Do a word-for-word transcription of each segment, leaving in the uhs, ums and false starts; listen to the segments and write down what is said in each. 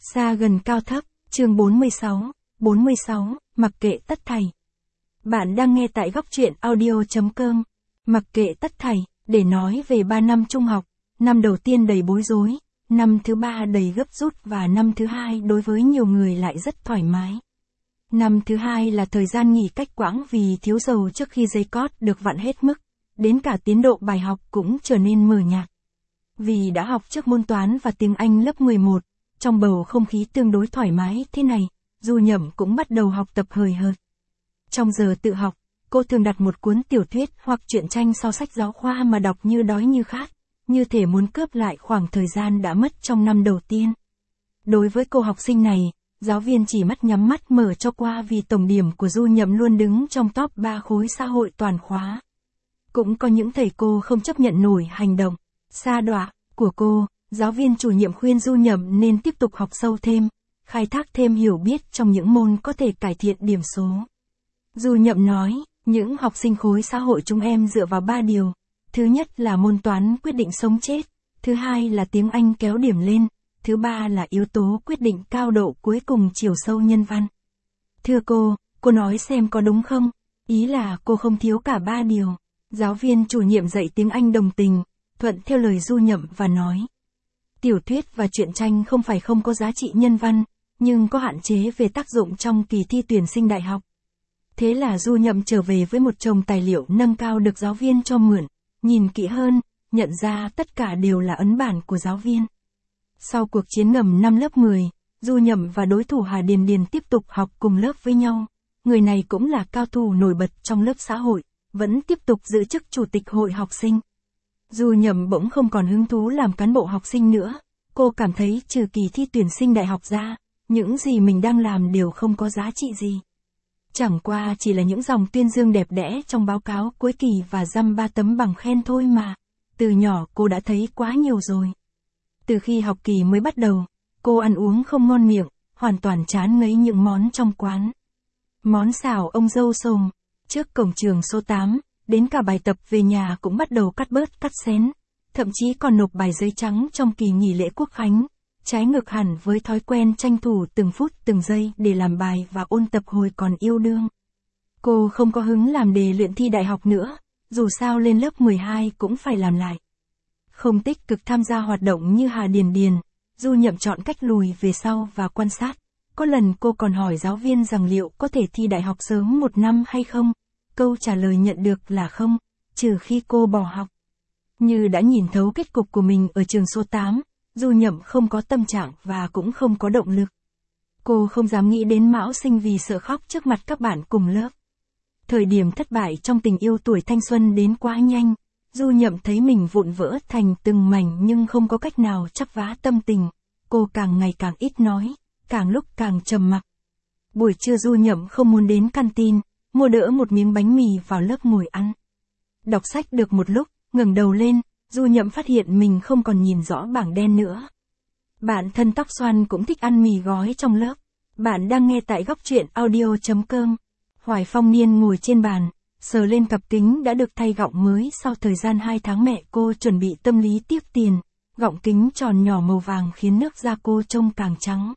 Xa gần cao thấp, chương bốn mươi sáu, bốn mươi sáu, mặc kệ tất thảy. Bạn đang nghe tại góc truyện audio chấm com. Mặc kệ tất thảy, để nói về ba năm trung học, năm đầu tiên đầy bối rối, năm thứ ba đầy gấp rút và năm thứ hai đối với nhiều người lại rất thoải mái. Năm thứ hai là thời gian nghỉ cách quãng vì thiếu dầu trước khi dây cót được vặn hết mức, đến cả tiến độ bài học cũng trở nên mờ nhạt. Vì đã học trước môn toán và tiếng Anh lớp mười một, trong bầu không khí tương đối thoải mái thế này, Du Nhậm cũng bắt đầu học tập hời hợt. Trong giờ tự học, cô thường đặt một cuốn tiểu thuyết hoặc truyện tranh sau sách giáo khoa mà đọc như đói như khát, như thể muốn cướp lại khoảng thời gian đã mất trong năm đầu tiên. Đối với cô học sinh này, giáo viên chỉ mắt nhắm mắt mở cho qua vì tổng điểm của Du Nhậm luôn đứng trong top ba khối xã hội toàn khóa. Cũng có những thầy cô không chấp nhận nổi hành động sa đọa của cô, giáo viên chủ nhiệm khuyên Du Nhậm nên tiếp tục học sâu thêm, khai thác thêm hiểu biết trong những môn có thể cải thiện điểm số. Du Nhậm nói, những học sinh khối xã hội chúng em dựa vào ba điều. Thứ nhất là môn toán quyết định sống chết, thứ hai là tiếng Anh kéo điểm lên, thứ ba là yếu tố quyết định cao độ cuối cùng chiều sâu nhân văn. Thưa cô, cô nói xem có đúng không? Ý là cô không thiếu cả ba điều. Giáo viên chủ nhiệm dạy tiếng Anh đồng tình, thuận theo lời Du Nhậm và nói. Tiểu thuyết và truyện tranh không phải không có giá trị nhân văn, nhưng có hạn chế về tác dụng trong kỳ thi tuyển sinh đại học. Thế là Du Nhậm trở về với một chồng tài liệu nâng cao được giáo viên cho mượn, nhìn kỹ hơn, nhận ra tất cả đều là ấn bản của giáo viên. Sau cuộc chiến ngầm năm lớp mười, Du Nhậm và đối thủ Hà Điền Điền tiếp tục học cùng lớp với nhau. Người này cũng là cao thủ nổi bật trong lớp xã hội, vẫn tiếp tục giữ chức chủ tịch hội học sinh. Du Nhậm bỗng không còn hứng thú làm cán bộ học sinh nữa, cô cảm thấy trừ kỳ thi tuyển sinh đại học ra, những gì mình đang làm đều không có giá trị gì. Chẳng qua chỉ là những dòng tuyên dương đẹp đẽ trong báo cáo cuối kỳ và dăm ba tấm bằng khen thôi mà. Từ nhỏ cô đã thấy quá nhiều rồi. Từ khi học kỳ mới bắt đầu, cô ăn uống không ngon miệng, hoàn toàn chán ngấy những món trong quán. Món xào ông dâu sồm, trước cổng trường số tám, đến cả bài tập về nhà cũng bắt đầu cắt bớt cắt xén, thậm chí còn nộp bài giấy trắng trong kỳ nghỉ lễ Quốc khánh, trái ngược hẳn với thói quen tranh thủ từng phút từng giây để làm bài và ôn tập hồi còn yêu đương. Cô không có hứng làm đề luyện thi đại học nữa, dù sao lên lớp mười hai cũng phải làm lại. Không tích cực tham gia hoạt động như Hà Điền Điền, Du Nhậm chọn cách lùi về sau và quan sát. Có lần cô còn hỏi giáo viên rằng liệu có thể thi đại học sớm một năm hay không. Câu trả lời nhận được là không, trừ khi cô bỏ học. Như đã nhìn thấu kết cục của mình ở trường số tám, Du Nhậm không có tâm trạng và cũng không có động lực. Cô không dám nghĩ đến Mão Sinh vì sợ khóc trước mặt các bạn cùng lớp. Thời điểm thất bại trong tình yêu tuổi thanh xuân đến quá nhanh, Du Nhậm thấy mình vụn vỡ thành từng mảnh nhưng không có cách nào chắp vá tâm tình. Cô càng ngày càng ít nói, càng lúc càng trầm mặc. Buổi trưa Du Nhậm không muốn đến canteen, mua đỡ một miếng bánh mì vào lớp ngồi ăn. Đọc sách được một lúc, ngẩng đầu lên, Du Nhậm phát hiện mình không còn nhìn rõ bảng đen nữa. Bạn thân tóc xoăn cũng thích ăn mì gói trong lớp. Bạn đang nghe tại góc truyện audio chấm com. Hoài Phong Niên ngồi trên bàn, sờ lên cặp kính đã được thay gọng mới sau thời gian hai tháng mẹ cô chuẩn bị tâm lý tiếc tiền. Gọng kính tròn nhỏ màu vàng khiến nước da cô trông càng trắng.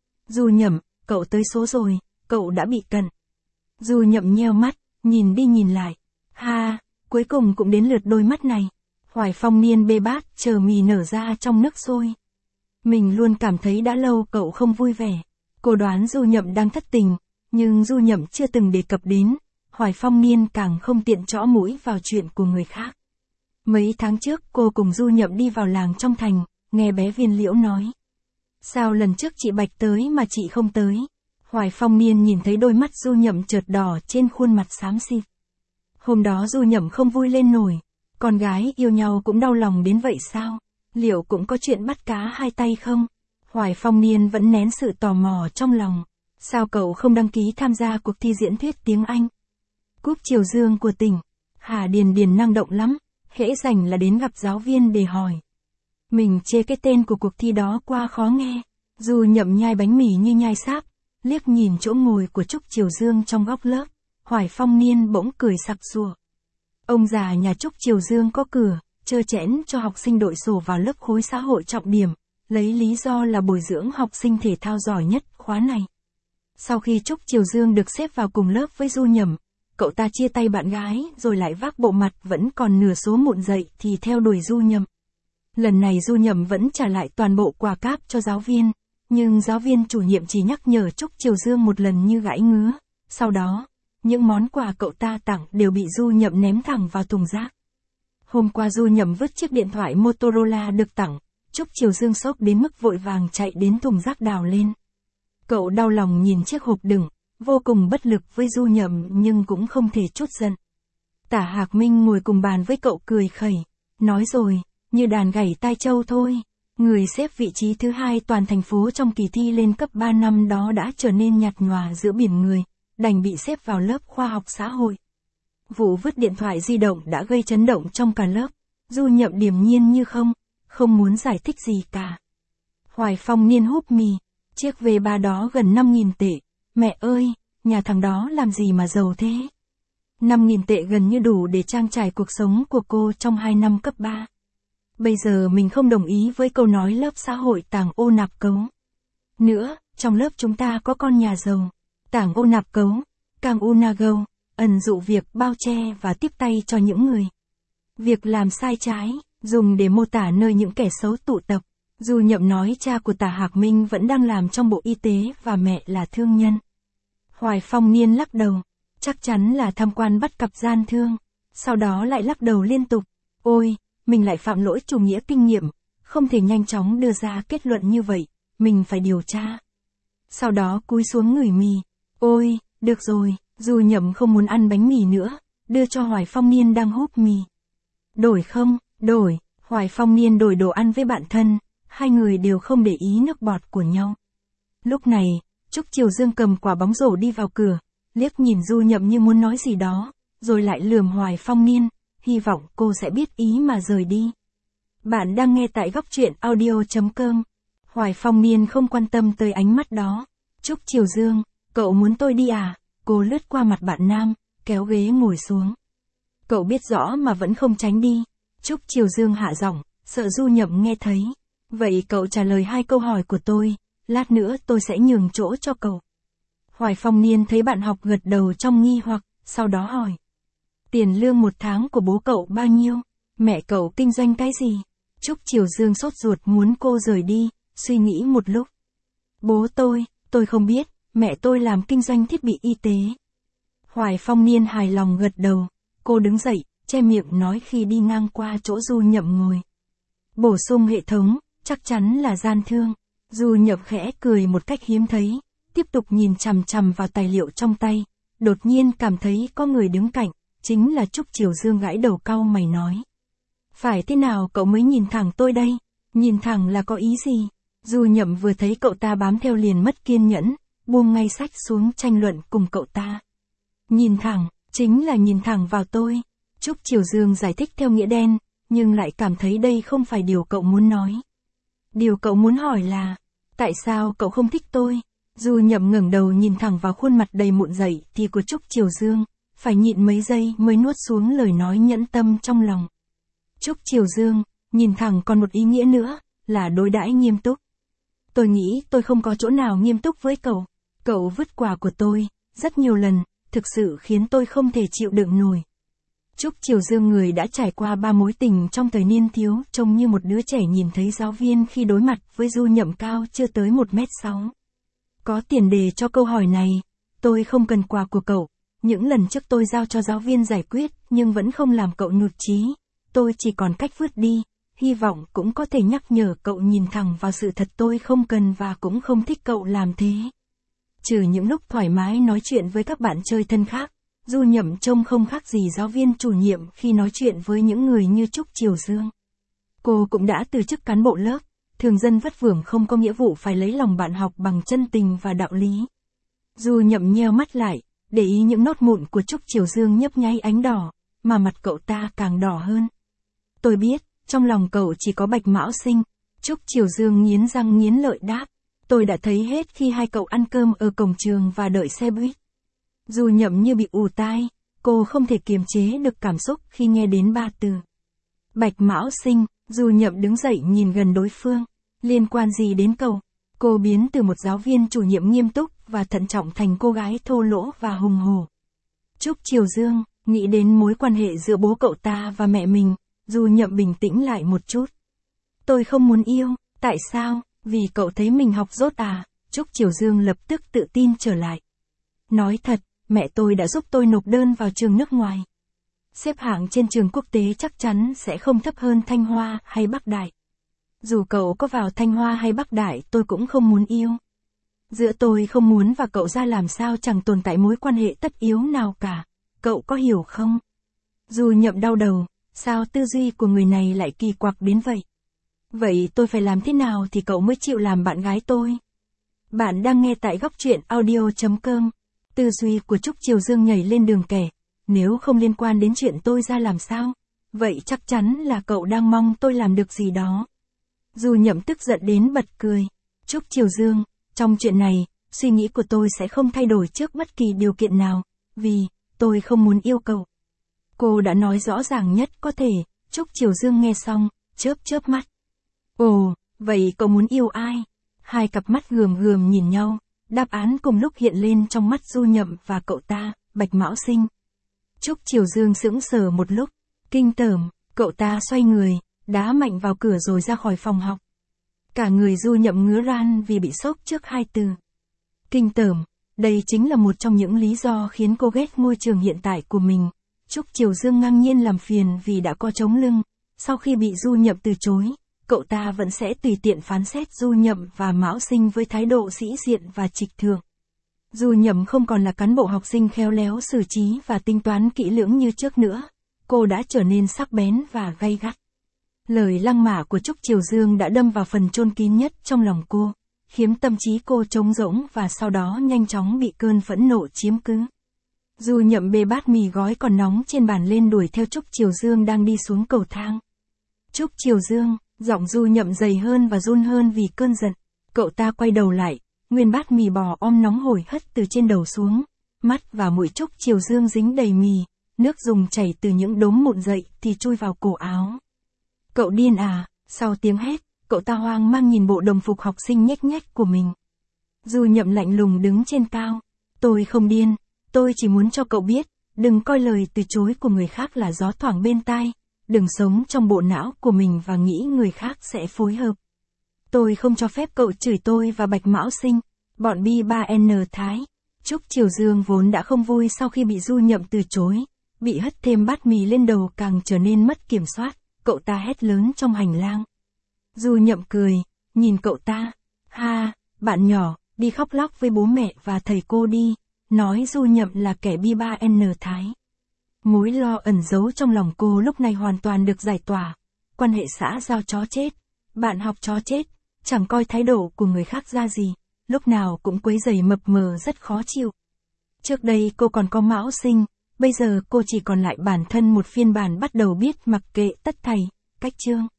Du Nhậm, cậu tới số rồi, cậu đã bị cận. Du Nhậm nheo mắt, nhìn đi nhìn lại. Ha, cuối cùng cũng đến lượt đôi mắt này. Hoài Phong Niên bê bát chờ mì nở ra trong nước sôi. Mình luôn cảm thấy đã lâu cậu không vui vẻ. Cô đoán Du Nhậm đang thất tình, nhưng Du Nhậm chưa từng đề cập đến. Hoài Phong Niên càng không tiện chõ mũi vào chuyện của người khác. Mấy tháng trước cô cùng Du Nhậm đi vào làng trong thành, nghe bé Viên Liễu nói. Sao lần trước chị Bạch tới mà chị không tới? Hoài Phong Niên nhìn thấy đôi mắt Du Nhậm chợt đỏ trên khuôn mặt xám xịt. Hôm đó Du Nhậm không vui lên nổi. Con gái yêu nhau cũng đau lòng đến vậy sao? Liệu cũng có chuyện bắt cá hai tay không? Hoài Phong Niên vẫn nén sự tò mò trong lòng. Sao cậu không đăng ký tham gia cuộc thi diễn thuyết tiếng Anh? Cúp Triều Dương của tỉnh. Hà Điền Điền năng động lắm, hễ rảnh là đến gặp giáo viên để hỏi. Mình chê cái tên của cuộc thi đó qua khó nghe. Du Nhậm nhai bánh mì như nhai sáp, liếc nhìn chỗ ngồi của Trúc Triều Dương trong góc lớp. Hoài Phong Niên bỗng cười sặc sụa. Ông già nhà Trúc Triều Dương có cửa, trơ chẽn cho học sinh đội sổ vào lớp khối xã hội trọng điểm, lấy lý do là bồi dưỡng học sinh thể thao giỏi nhất khóa này. Sau khi Trúc Triều Dương được xếp vào cùng lớp với Du Nhậm, cậu ta chia tay bạn gái rồi lại vác bộ mặt vẫn còn nửa số mụn dậy thì theo đuổi Du Nhậm. Lần này Du Nhậm vẫn trả lại toàn bộ quà cáp cho giáo viên, nhưng giáo viên chủ nhiệm chỉ nhắc nhở Trúc Triều Dương một lần như gãi ngứa. Sau đó, những món quà cậu ta tặng đều bị Du Nhậm ném thẳng vào thùng rác. Hôm qua Du Nhậm vứt chiếc điện thoại Motorola được tặng, Trúc Triều Dương sốc đến mức vội vàng chạy đến thùng rác đào lên. Cậu đau lòng nhìn chiếc hộp đựng, vô cùng bất lực với Du Nhậm nhưng cũng không thể trút giận. Tả Hạc Minh ngồi cùng bàn với cậu cười khẩy, nói rồi, như đàn gảy tai trâu thôi. Người xếp vị trí thứ hai toàn thành phố trong kỳ thi lên cấp ba năm đó đã trở nên nhạt nhòa giữa biển người, đành bị xếp vào lớp khoa học xã hội. Vụ vứt điện thoại di động đã gây chấn động trong cả lớp, Du Nhậm điềm nhiên như không, không muốn giải thích gì cả. Hoài Phong Niên húp mì, chiếc vê ba đó gần năm nghìn tệ, mẹ ơi, nhà thằng đó làm gì mà giàu thế? năm nghìn tệ gần như đủ để trang trải cuộc sống của cô trong hai năm cấp ba. Bây giờ mình không đồng ý với câu nói lớp xã hội tàng ô nạp cấu. Nữa, trong lớp chúng ta có con nhà giàu, tàng ô nạp cấu, càng unago, ẩn dụ việc bao che và tiếp tay cho những người. Việc làm sai trái, dùng để mô tả nơi những kẻ xấu tụ tập. Du Nhậm nói cha của Tả Hạc Minh vẫn đang làm trong Bộ Y tế và mẹ là thương nhân. Hoài Phong Niên lắc đầu, chắc chắn là tham quan bắt cặp gian thương. Sau đó lại lắc đầu liên tục, ôi, mình lại phạm lỗi chủ nghĩa kinh nghiệm, không thể nhanh chóng đưa ra kết luận như vậy, mình phải điều tra. Sau đó cúi xuống ngửi mì, ôi, được rồi, Du Nhậm không muốn ăn bánh mì nữa, đưa cho Hoài Phong Niên đang húp mì. Đổi không, đổi, Hoài Phong Niên đổi đồ ăn với bạn thân, hai người đều không để ý nước bọt của nhau. Lúc này, Trúc Triều Dương cầm quả bóng rổ đi vào cửa, liếc nhìn Du Nhậm như muốn nói gì đó, rồi lại lườm Hoài Phong Niên, hy vọng cô sẽ biết ý mà rời đi. Bạn đang nghe tại góc truyện audio chấm com. Hoài Phong Niên không quan tâm tới ánh mắt đó. Trúc Triều Dương, cậu muốn tôi đi à? Cô lướt qua mặt bạn nam, kéo ghế ngồi xuống. Cậu biết rõ mà vẫn không tránh đi. Trúc Triều Dương hạ giọng, sợ Du Nhậm nghe thấy. Vậy cậu trả lời hai câu hỏi của tôi, lát nữa tôi sẽ nhường chỗ cho cậu. Hoài Phong Niên thấy bạn học gật đầu trong nghi hoặc, sau đó hỏi. Tiền lương một tháng của bố cậu bao nhiêu? Mẹ cậu kinh doanh cái gì? Trúc Triều Dương sốt ruột muốn cô rời đi, suy nghĩ một lúc. Bố tôi, tôi không biết, mẹ tôi làm kinh doanh thiết bị y tế. Hoài Phong Niên hài lòng gật đầu, cô đứng dậy, che miệng nói khi đi ngang qua chỗ Du Nhậm ngồi. Bổ sung hệ thống, chắc chắn là gian thương. Du Nhậm khẽ cười một cách hiếm thấy, tiếp tục nhìn chằm chằm vào tài liệu trong tay, đột nhiên cảm thấy có người đứng cạnh, chính là Trúc Triều Dương gãi đầu cau mày nói. Phải thế nào cậu mới nhìn thẳng tôi đây? Nhìn thẳng là có ý gì? Du Nhậm vừa thấy cậu ta bám theo liền mất kiên nhẫn, buông ngay sách xuống tranh luận cùng cậu ta. Nhìn thẳng, chính là nhìn thẳng vào tôi. Trúc Triều Dương giải thích theo nghĩa đen, nhưng lại cảm thấy đây không phải điều cậu muốn nói. Điều cậu muốn hỏi là, tại sao cậu không thích tôi? Du Nhậm ngẩng đầu nhìn thẳng vào khuôn mặt đầy mụn dậy thì của Trúc Triều Dương, phải nhịn mấy giây mới nuốt xuống lời nói nhẫn tâm trong lòng. Trúc Triều Dương, nhìn thẳng còn một ý nghĩa nữa, là đối đãi nghiêm túc. Tôi nghĩ tôi không có chỗ nào nghiêm túc với cậu. Cậu vứt quà của tôi, rất nhiều lần, thực sự khiến tôi không thể chịu đựng nổi. Trúc Triều Dương người đã trải qua ba mối tình trong thời niên thiếu, trông như một đứa trẻ nhìn thấy giáo viên khi đối mặt với Du Nhậm cao chưa tới một mét sáu. Có tiền đề cho câu hỏi này, tôi không cần quà của cậu. Những lần trước tôi giao cho giáo viên giải quyết, nhưng vẫn không làm cậu nhụt chí. Tôi chỉ còn cách vứt đi, hy vọng cũng có thể nhắc nhở cậu nhìn thẳng vào sự thật tôi không cần và cũng không thích cậu làm thế. Trừ những lúc thoải mái nói chuyện với các bạn chơi thân khác, Du Nhậm trông không khác gì giáo viên chủ nhiệm khi nói chuyện với những người như Trúc Triều Dương. Cô cũng đã từ chức cán bộ lớp, thường dân vất vưởng không có nghĩa vụ phải lấy lòng bạn học bằng chân tình và đạo lý. Du Nhậm nheo mắt lại, để ý những nốt mụn của Trúc Triều Dương nhấp nháy ánh đỏ, mà mặt cậu ta càng đỏ hơn. Tôi biết, trong lòng cậu chỉ có Bạch Mão Sinh. Trúc Triều Dương nghiến răng nghiến lợi đáp. Tôi đã thấy hết khi hai cậu ăn cơm ở cổng trường và đợi xe buýt. Du Nhậm như bị ù tai, cô không thể kiềm chế được cảm xúc khi nghe đến ba từ Bạch Mão Sinh. Du Nhậm đứng dậy nhìn gần đối phương. Liên quan gì đến cậu? Cô biến từ một giáo viên chủ nhiệm nghiêm túc và thận trọng thành cô gái thô lỗ và hùng hổ. Trúc Triều Dương, nghĩ đến mối quan hệ giữa bố cậu ta và mẹ mình, Du Nhậm bình tĩnh lại một chút. Tôi không muốn yêu, tại sao? Vì cậu thấy mình học dốt à? Trúc Triều Dương lập tức tự tin trở lại. Nói thật, mẹ tôi đã giúp tôi nộp đơn vào trường nước ngoài. Xếp hạng trên trường quốc tế chắc chắn sẽ không thấp hơn Thanh Hoa hay Bắc Đại. Dù cậu có vào Thanh Hoa hay Bắc Đại tôi cũng không muốn yêu. Giữa tôi không muốn và cậu ra làm sao chẳng tồn tại mối quan hệ tất yếu nào cả. Cậu có hiểu không? Du Nhậm đau đầu, sao tư duy của người này lại kỳ quặc đến vậy? Vậy tôi phải làm thế nào thì cậu mới chịu làm bạn gái tôi? Bạn đang nghe tại góc truyện audio chấm com. Tư duy của Trúc Triều Dương nhảy lên đường kẻ. Nếu không liên quan đến chuyện tôi ra làm sao? Vậy chắc chắn là cậu đang mong tôi làm được gì đó. Du Nhậm tức giận đến bật cười. Trúc Triều Dương, trong chuyện này, suy nghĩ của tôi sẽ không thay đổi trước bất kỳ điều kiện nào, vì, tôi không muốn yêu cậu. Cô đã nói rõ ràng nhất có thể. Trúc Triều Dương nghe xong, chớp chớp mắt. Ồ, vậy cậu muốn yêu ai? Hai cặp mắt gườm gườm nhìn nhau, đáp án cùng lúc hiện lên trong mắt Du Nhậm và cậu ta, Bạch Mão Sinh. Trúc Triều Dương sững sờ một lúc, kinh tởm, cậu ta xoay người, đá mạnh vào cửa rồi ra khỏi phòng học. Cả người Du Nhậm ngứa ran vì bị sốc trước hai từ. Kinh tởm, đây chính là một trong những lý do khiến cô ghét môi trường hiện tại của mình. Trúc Triều Dương ngang nhiên làm phiền vì đã có chống lưng, sau khi bị Du Nhậm từ chối, cậu ta vẫn sẽ tùy tiện phán xét Du Nhậm và Mão Sinh với thái độ sĩ diện và trịch thượng. Du Nhậm không còn là cán bộ học sinh khéo léo xử trí và tính toán kỹ lưỡng như trước nữa, cô đã trở nên sắc bén và gay gắt. Lời lăng mạ của Trúc Triều Dương đã đâm vào phần chôn kín nhất trong lòng cô, khiến tâm trí cô trống rỗng và sau đó nhanh chóng bị cơn phẫn nộ chiếm cứ. Du Nhậm bê bát mì gói còn nóng trên bàn lên đuổi theo Trúc Triều Dương đang đi xuống cầu thang. Trúc Triều Dương, giọng Du Nhậm dày hơn và run hơn vì cơn giận. Cậu ta quay đầu lại, nguyên bát mì bò om nóng hổi hất từ trên đầu xuống, mắt và mũi Trúc Triều Dương dính đầy mì, nước dùng chảy từ những đốm mụn dậy thì chui vào cổ áo. Cậu điên à? Sau tiếng hét, cậu ta hoang mang nhìn bộ đồng phục học sinh nhếch nhếch của mình. Du Nhậm lạnh lùng đứng trên cao. Tôi không điên, tôi chỉ muốn cho cậu biết, đừng coi lời từ chối của người khác là gió thoảng bên tai, đừng sống trong bộ não của mình và nghĩ người khác sẽ phối hợp. Tôi không cho phép cậu chửi tôi và Bạch Mão Sinh, bọn B ba N Thái. Trúc Triều Dương vốn đã không vui sau khi bị Du Nhậm từ chối, bị hất thêm bát mì lên đầu càng trở nên mất kiểm soát, cậu ta hét lớn trong hành lang. Du Nhậm cười, nhìn cậu ta, ha, bạn nhỏ, đi khóc lóc với bố mẹ và thầy cô đi, nói Du Nhậm là kẻ B ba N Thái. Mối lo ẩn giấu trong lòng cô lúc này hoàn toàn được giải tỏa, quan hệ xã giao chó chết, bạn học chó chết, chẳng coi thái độ của người khác ra gì, lúc nào cũng quấy rầy mập mờ rất khó chịu. Trước đây cô còn có Mão Sinh, bây giờ cô chỉ còn lại bản thân một phiên bản bắt đầu biết mặc kệ tất thảy, cách chương.